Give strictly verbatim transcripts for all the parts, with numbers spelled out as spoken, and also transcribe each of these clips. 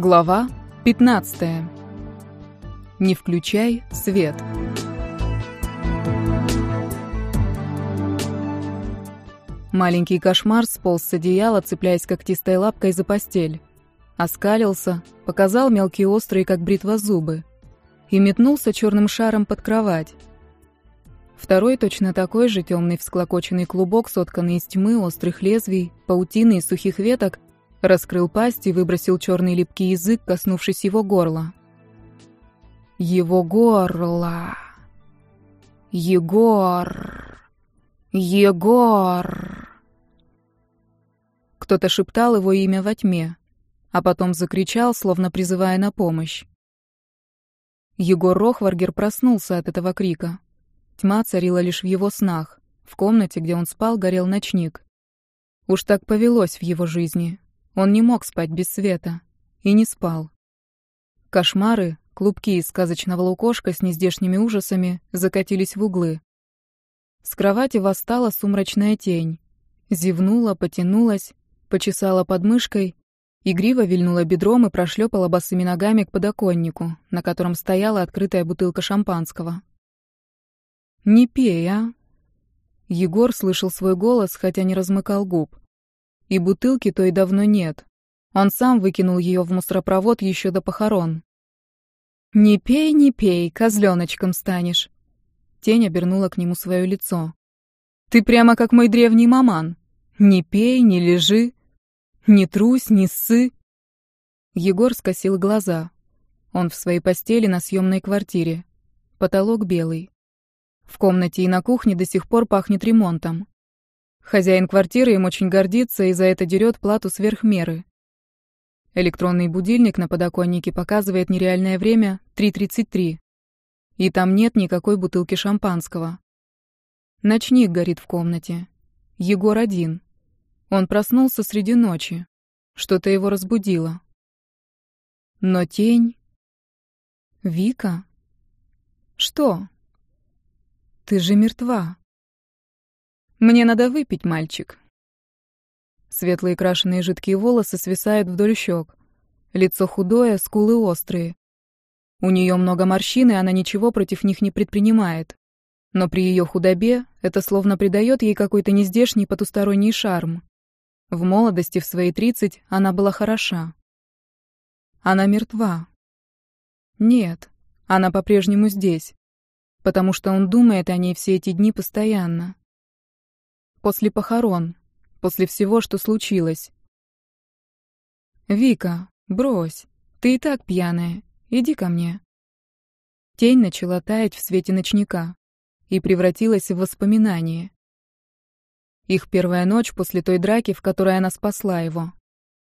Глава пятнадцатая. Не включай свет. Маленький кошмар сполз с одеяла, цепляясь когтистой лапкой за постель. Оскалился, показал мелкие острые, как бритва, зубы. И метнулся черным шаром под кровать. Второй, точно такой же, темный всклокоченный клубок, сотканный из тьмы, острых лезвий, паутины и сухих веток, раскрыл пасть и выбросил черный липкий язык, коснувшись его горла. Его горло. Егор. Егор. Кто-то шептал его имя во тьме, а потом закричал, словно призывая на помощь. Егор Рохваргер проснулся от этого крика. Тьма царила лишь в его снах. В комнате, где он спал, горел ночник. Уж так повелось в его жизни. Он не мог спать без света. И не спал. Кошмары, клубки из сказочного лукошка с нездешними ужасами, закатились в углы. С кровати восстала сумрачная тень. Зевнула, потянулась, почесала подмышкой, игриво вильнула бедром и прошлепала босыми ногами к подоконнику, на котором стояла открытая бутылка шампанского. «Не пей, а?» Егор слышал свой голос, хотя не размыкал губ. И бутылки той давно нет. Он сам выкинул ее в мусоропровод еще до похорон. «Не пей, не пей, козленочком станешь». Тень обернула к нему свое лицо. «Ты прямо как мой древний маман. Не пей, не лежи, не трусь, не ссы». Егор скосил глаза. Он в своей постели на съемной квартире. Потолок белый. В комнате и на кухне до сих пор пахнет ремонтом. Хозяин квартиры им очень гордится и за это дерет плату сверх меры. Электронный будильник на подоконнике показывает нереальное время три тридцать три. И там нет никакой бутылки шампанского. Ночник горит в комнате. Егор один. Он проснулся среди ночи. Что-то его разбудило. Но тень... Вика? Что? Ты же мертва. Мне надо выпить, мальчик. Светлые крашеные жидкие волосы свисают вдоль щек. Лицо худое, скулы острые. У нее много морщин, и она ничего против них не предпринимает. Но при ее худобе это словно придает ей какой-то нездешний потусторонний шарм. В молодости, в свои тридцать, она была хороша. Она мертва. Нет, она по-прежнему здесь. Потому что он думает о ней все эти дни постоянно. После похорон, после всего, что случилось. «Вика, брось, ты и так пьяная, иди ко мне». Тень начала таять в свете ночника и превратилась в воспоминание. Их первая ночь после той драки, в которой она спасла его.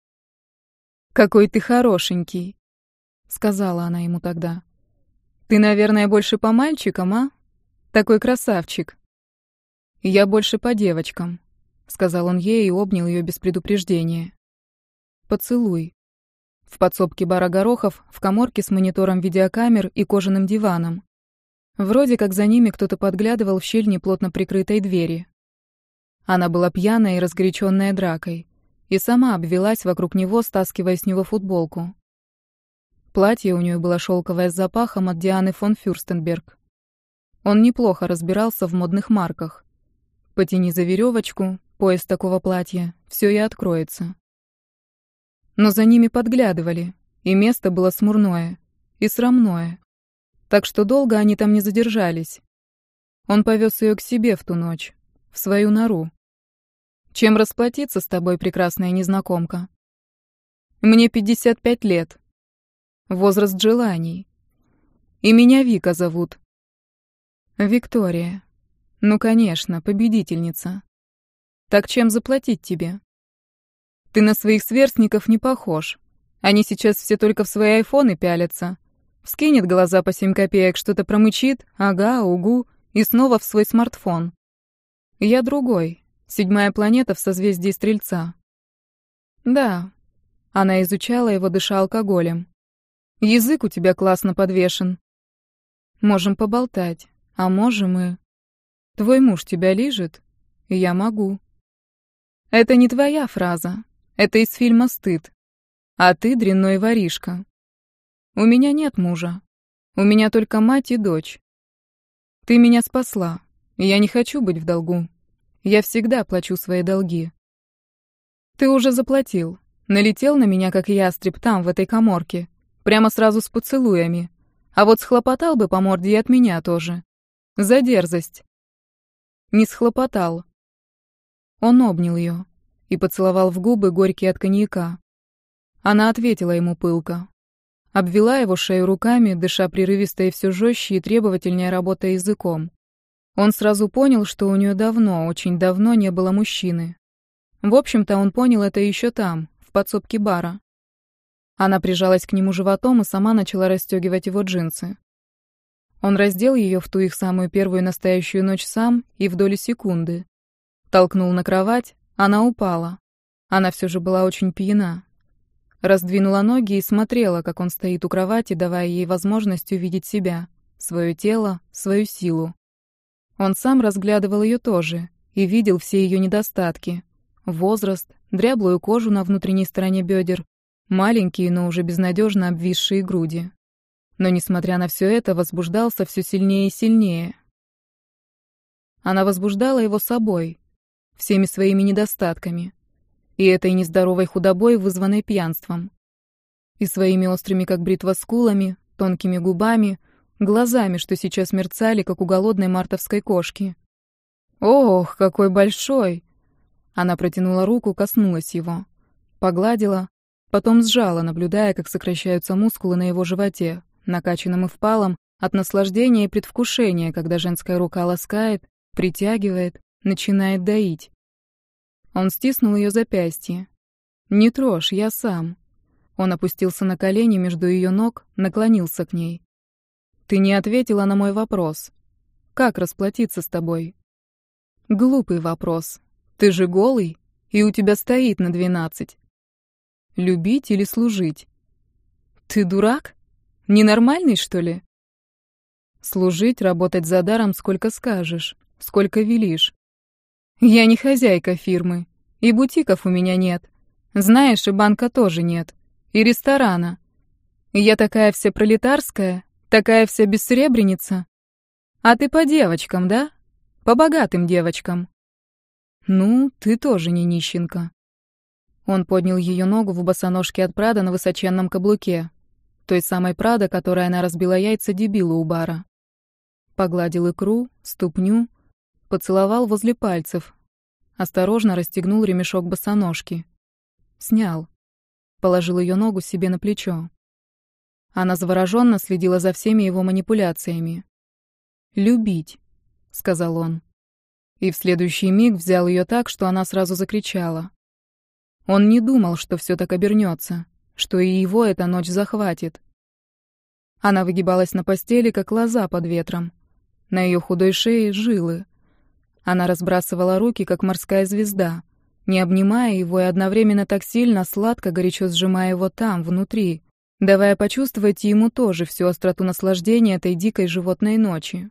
«Какой ты хорошенький», — сказала она ему тогда. «Ты, наверное, больше по мальчикам, а? Такой красавчик». «Я больше по девочкам», — сказал он ей и обнял ее без предупреждения. «Поцелуй». В подсобке бара Горохов, в каморке с монитором видеокамер и кожаным диваном. Вроде как за ними кто-то подглядывал в щель неплотно прикрытой двери. Она была пьяная и разгоряченная дракой, и сама обвелась вокруг него, стаскивая с него футболку. Платье у нее было шелковое с запахом от Дианы фон Фюрстенберг. Он неплохо разбирался в модных марках. Потяни за веревочку, пояс такого платья, все и откроется. Но за ними подглядывали, и место было смурное и срамное. Так что долго они там не задержались. Он повез ее к себе в ту ночь, в свою нору. Чем расплатиться с тобой, прекрасная незнакомка? Мне пятьдесят пять лет. Возраст желаний. И меня Вика зовут. Виктория. Ну, конечно, победительница. Так чем заплатить тебе? Ты на своих сверстников не похож. Они сейчас все только в свои айфоны пялятся. Вскинет глаза по семь копеек, что-то промычит, ага, угу, и снова в свой смартфон. Я другой, седьмая планета в созвездии Стрельца. Да, она изучала его, дыша алкоголем. Язык у тебя классно подвешен. Можем поболтать, а можем и... Твой муж тебя лижет? Я могу. Это не твоя фраза. Это из фильма «Стыд». А ты дрянной воришка. У меня нет мужа. У меня только мать и дочь. Ты меня спасла. Я не хочу быть в долгу. Я всегда плачу свои долги. Ты уже заплатил. Налетел на меня, как ястреб, там, в этой каморке. Прямо сразу с поцелуями. А вот схлопотал бы по морде и от меня тоже. За дерзость. Не схлопотал. Он обнял ее и поцеловал в губы, горькие от коньяка. Она ответила ему пылко. Обвела его шею руками, дыша прерывисто и все жестче и требовательнее, работая языком. Он сразу понял, что у нее давно, очень давно не было мужчины. В общем-то, он понял это еще там, в подсобке бара. Она прижалась к нему животом и сама начала расстегивать его джинсы. Он раздел ее в ту их самую первую настоящую ночь сам и в доли секунды. Толкнул на кровать, она упала. Она все же была очень пьяна. Раздвинула ноги и смотрела, как он стоит у кровати, давая ей возможность увидеть себя, свое тело, свою силу. Он сам разглядывал ее тоже и видел все ее недостатки. Возраст, дряблую кожу на внутренней стороне бедер, маленькие, но уже безнадежно обвисшие груди. Но, несмотря на все это, возбуждался все сильнее и сильнее. Она возбуждала его собой, всеми своими недостатками, и этой нездоровой худобой, вызванной пьянством, и своими острыми, как бритва, скулами, тонкими губами, глазами, что сейчас мерцали, как у голодной мартовской кошки. «Ох, какой большой!» Она протянула руку, коснулась его, погладила, потом сжала, наблюдая, как сокращаются мускулы на его животе, накачанным и впалом, от наслаждения и предвкушения, когда женская рука ласкает, притягивает, начинает доить. Он стиснул ее запястье. «Не трожь, я сам». Он опустился на колени между ее ног, наклонился к ней. «Ты не ответила на мой вопрос. Как расплатиться с тобой?» «Глупый вопрос. Ты же голый, и у тебя стоит на двенадцать. Любить или служить? Ты дурак? Ненормальный, что ли? Служить, работать за даром, сколько скажешь, сколько велишь. Я не хозяйка фирмы, и бутиков у меня нет. Знаешь, и банка тоже нет, и ресторана. Я такая вся пролетарская, такая вся бессребреница. А ты по девочкам, да? По богатым девочкам. Ну, ты тоже не нищенка». Он поднял ее ногу в босоножке от Прада на высоченном каблуке, той самой Прада, которой она разбила яйца дебилу у бара. Погладил икру, ступню, поцеловал возле пальцев, осторожно расстегнул ремешок босоножки. Снял. Положил ее ногу себе на плечо. Она завороженно следила за всеми его манипуляциями. «Любить», — сказал он. И в следующий миг взял ее так, что она сразу закричала. Он не думал, что все так обернется, что и его эта ночь захватит. Она выгибалась на постели, как лоза под ветром. На ее худой шее жилы. Она разбрасывала руки, как морская звезда, не обнимая его и одновременно так сильно, сладко, горячо сжимая его там, внутри, давая почувствовать ему тоже всю остроту наслаждения этой дикой животной ночи.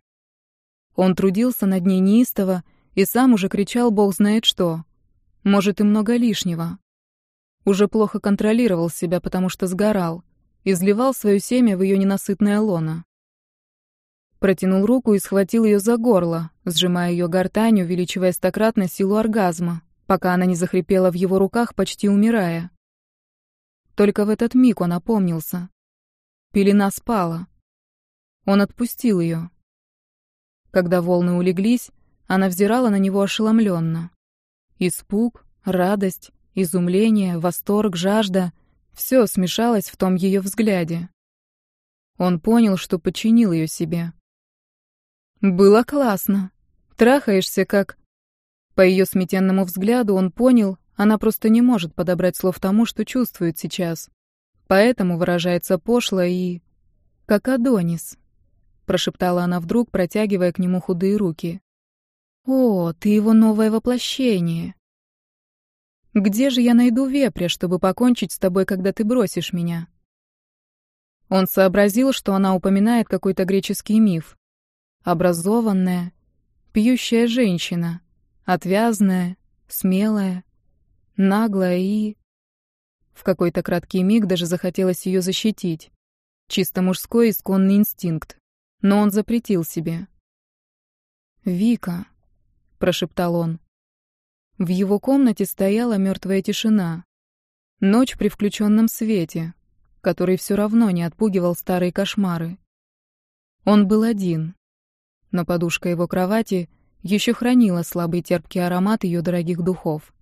Он трудился над ней неистово и сам уже кричал бог знает что. Может, и много лишнего. Уже плохо контролировал себя, потому что сгорал, изливал свое семя в ее ненасытное лоно. Протянул руку и схватил ее за горло, сжимая ее гортань, увеличивая стократно силу оргазма, пока она не захрипела в его руках, почти умирая. Только в этот миг он опомнился. Пелена спала. Он отпустил ее. Когда волны улеглись, она взирала на него ошеломленно. Испуг, радость, изумление, восторг, жажда — все смешалось в том ее взгляде. Он понял, что подчинил ее себе. «Было классно. Трахаешься как...» По ее сметенному взгляду он понял, она просто не может подобрать слов тому, что чувствует сейчас. Поэтому выражается пошло и... «Как Адонис», — прошептала она вдруг, протягивая к нему худые руки. «О, ты его новое воплощение. Где же я найду вепря, чтобы покончить с тобой, когда ты бросишь меня?» Он сообразил, что она упоминает какой-то греческий миф. Образованная, пьющая женщина, отвязная, смелая, наглая и... В какой-то краткий миг даже захотелось ее защитить. Чисто мужской исконный инстинкт. Но он запретил себе. «Вика», — прошептал он. В его комнате стояла мертвая тишина. Ночь при включенном свете, который все равно не отпугивал старые кошмары. Он был один, но подушка его кровати еще хранила слабый терпкий аромат ее дорогих духов.